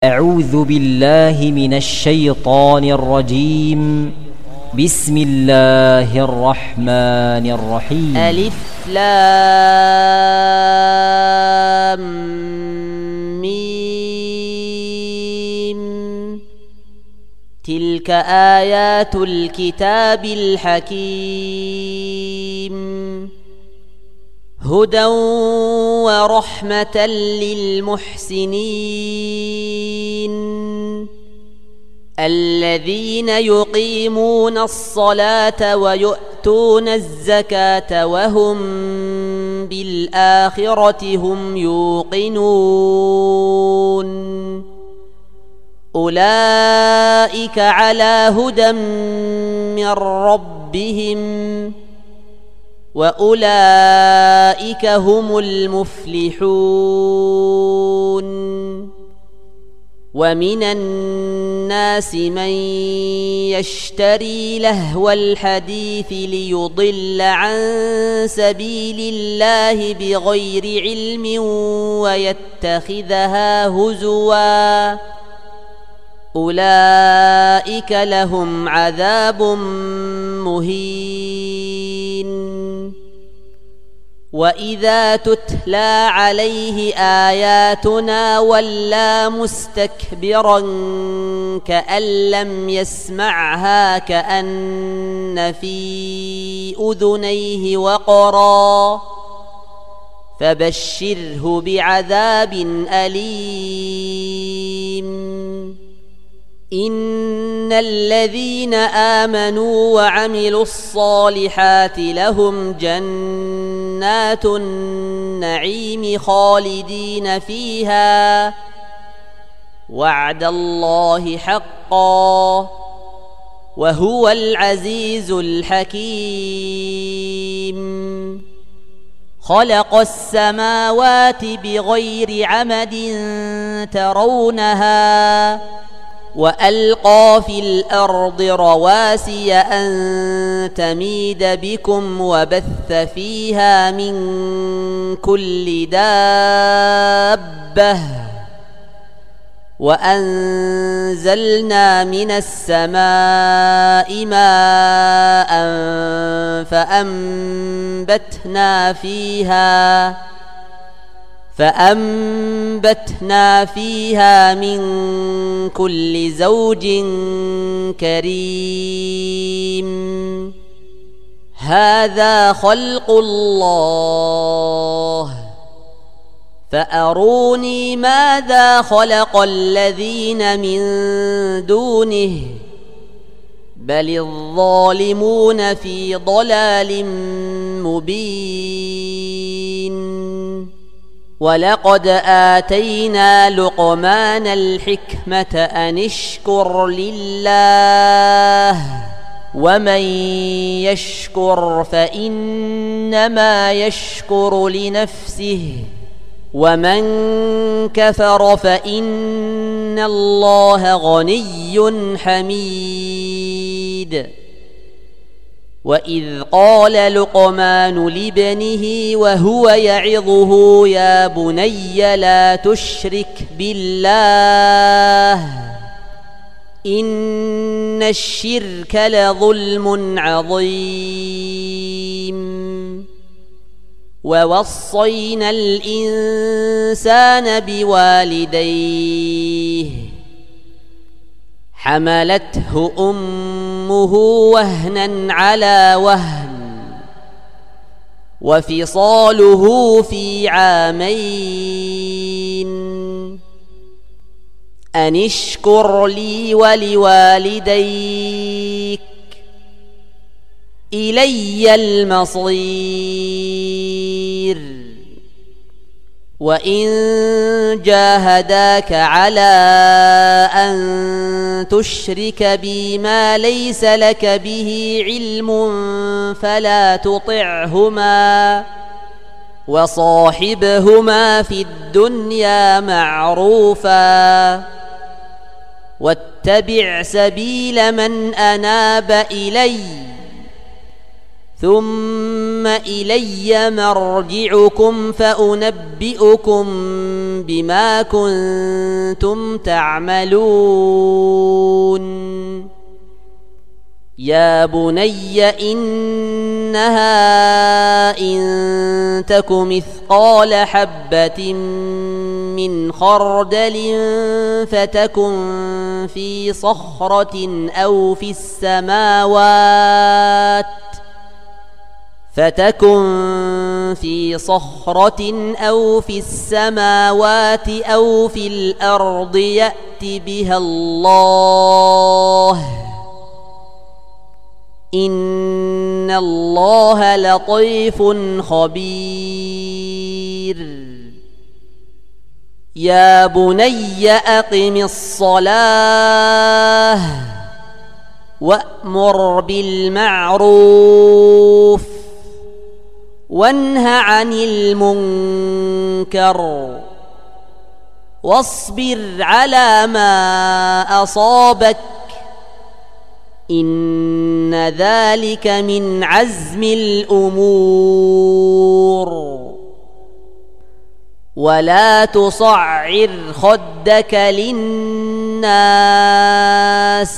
أعوذ بالله من الشيطان الرجيم. بسم الله الرحمن الرحيم. ألف لام ميم. تلك آيات الكتاب الحكيم هدى ورحمة للمحسنين الذين يقيمون الصلاة ويؤتون الزكاة وهم بالآخرة هم يوقنون أولئك على هدى من ربهم وأولئك هم المفلحون. ومن الناس من يشتري لهو الحديث ليضل عن سبيل الله بغير علم ويتخذها هزوا أولئك لهم عذاب مهين. وإذا تتلى عليه آياتنا ولى مستكبرا كأن لم يسمعها كأن في أذنيه وقرا فبشره بعذاب أليم. إن الذين آمنوا وعملوا الصالحات لهم جنات النعيم خالدين فيها وعد الله حقا وهو العزيز الحكيم. خلق السماوات بغير عمد ترونها وألقى في الأرض رواسي أن تميد بكم وبث فيها من كل دابة وأنزلنا من السماء ماء فأنبتنا فيها من كل زوج كريم. هذا خلق الله فأروني ماذا خلق الذين من دونه بل الظالمون في ضلال مبين. ولقد آتينا لقمان الحكمة أن اشكر لله ومن يشكر فإنما يشكر لنفسه ومن كفر فإن الله غني حميد. وإذ قال لقمان لابنه وهو يعظه يا بني لا تشرك بالله إن الشرك لظلم عظيم. ووصينا الإنسان بوالديه حملته أمه وهنا على وهن وفصاله في عامين أن اشكر لي ولوالديك إلي المصير. وإن جاهداك على أن تشرك بي ما ليس لك به علم فلا تطعهما وصاحبهما في الدنيا معروفا واتبع سبيل من أناب إلي ثم إلي مرجعكم فأنبئكم بما كنتم تعملون يا بني إنها إن تك مثقال حبة من خردل فتكن في صخرة أو في السماوات أو في الأرض يأت بها الله إن الله لطيف خبير يا بني أقم الصلاة وأمر بالمعروف وانه عن المنكر واصبر على ما أصابك إن ذلك من عزم الأمور ولا تصعر خدك للناس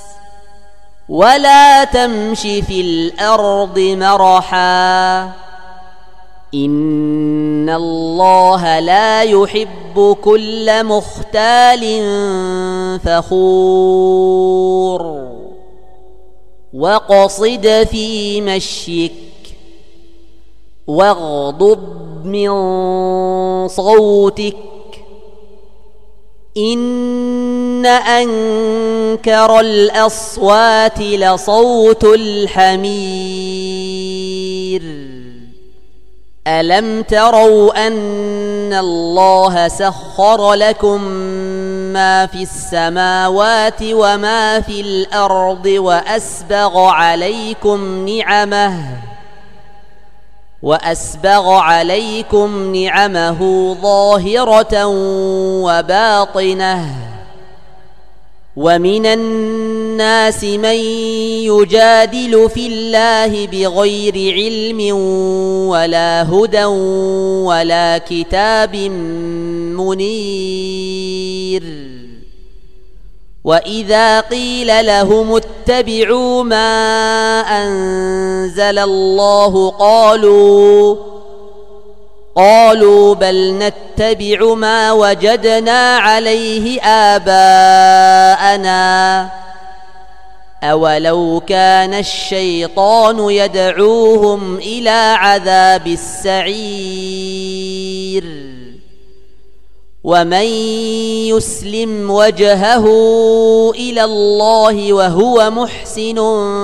ولا تمش في الأرض مرحا إن الله لا يحب كل مختال فخور واقصد في مشيك واغضض من صوتك إن أنكر الأصوات لصوت الحمير ألم تروا أن الله سخر لكم ما في السماوات وما في الأرض وأسبغ عليكم نعمه ظاهرة وباطنة ومن الناس من يجادل في الله بغير علم ولا هدى ولا كتاب منير وإذا قيل لهم اتبعوا ما أنزل الله قالوا بل نتبع ما وجدنا عليه آباءنا أولو كان الشيطان يدعوهم إلى عذاب السعير ومن يسلم وجهه إلى الله وهو محسن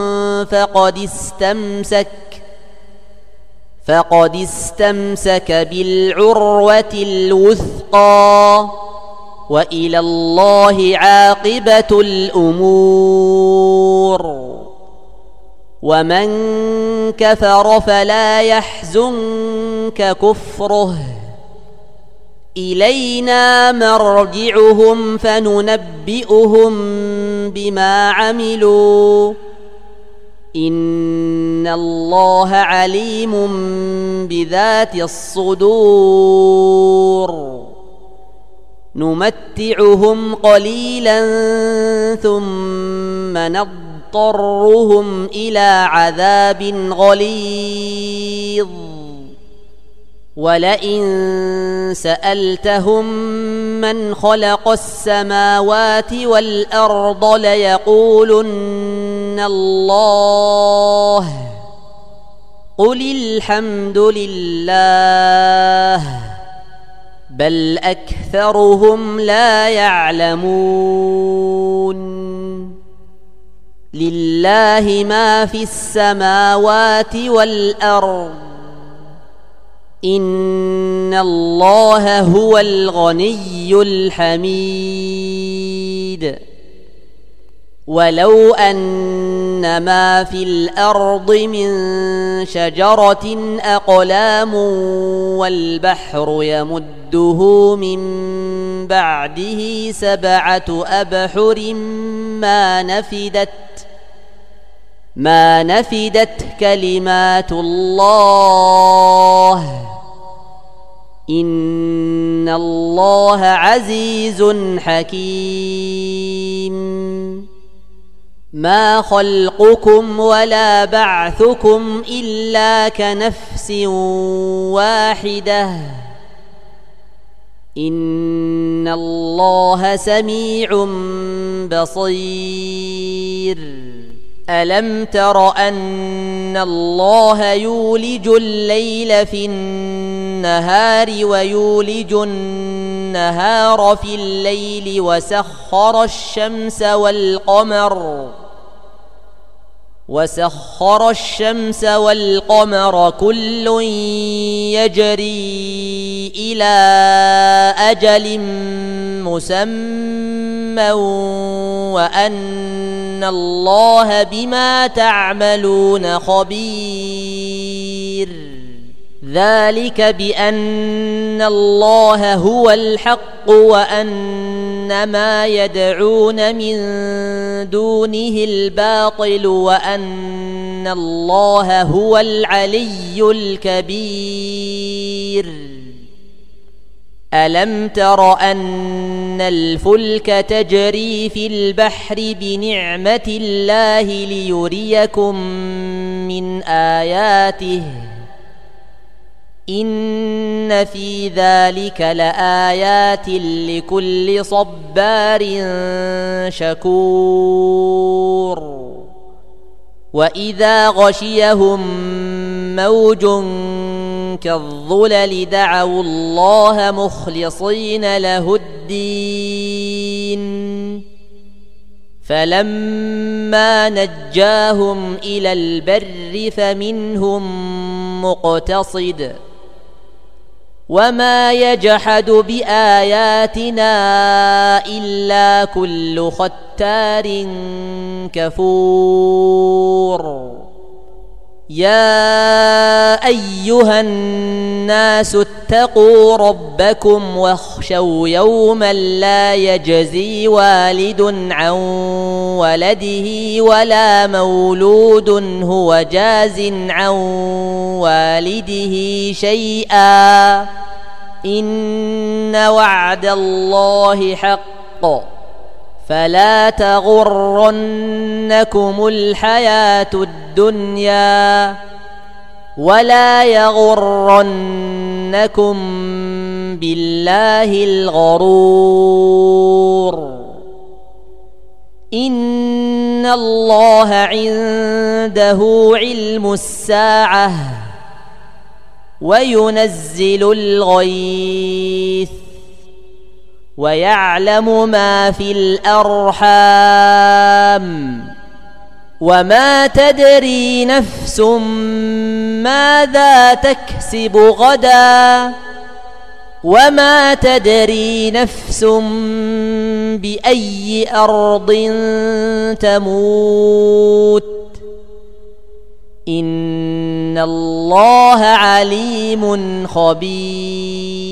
فقد استمسك بالعروة الوثقى وإلى الله عاقبة الأمور ومن كفر فلا يحزنك كفره إلينا مرجعهم فننبئهم بما عملوا إن الله عليم بذات الصدور نمتعهم قليلا ثم نضطرهم إلى عذاب غليظ ولئن سألتهم من خلق السماوات والأرض ليقولن الله قل الحمد لله بل أكثرهم لا يعلمون لله ما في السماوات والأرض إن الله هو الغني الحميد ولو أن ما في الأرض من شجرة أقلام والبحر يمده من بعده 7 أبحر ما نفدت كلمات الله إن الله عزيز حكيم ما خلقكم ولا بعثكم إلا كنفس واحدة إن الله سميع بصير ألم تر أن الله يولج الليل في النهار ويولج النهار في الليل وسخر الشمس والقمر كل يجري إلى أجل مسمى وأن الله بما تعملون خبير ذلك بأن الله هو الحق وأن ما يدعون من دونه الباطل وأن الله هو العلي الكبير ألم تر أن الفلك تجري في البحر بنعمة الله ليريكم من آياته إن في ذلك لآيات لكل صبار شكور وإذا غشيهم موج كالظلل دعوا الله مخلصين له الدين فلما نجاهم إلى البر فمنهم مقتصد وما يجحد بآياتنا إلا كل ختار كفور يا أيها الناس اتقوا ربكم واخشوا يوما لا يجزي والد عن ولده ولا مولود هو جاز عن والده شيئا إن وعد الله حق فلا تغرنكم الحياة الدنيا ولا يغرنكم بالله الغرور إن الله عنده علم الساعة وينزل الغيث ويعلم ما في الأرحام وما تدري نفس ماذا تكسب غدا وما تدري نفس بأي أرض تموت إن الله عليم خبير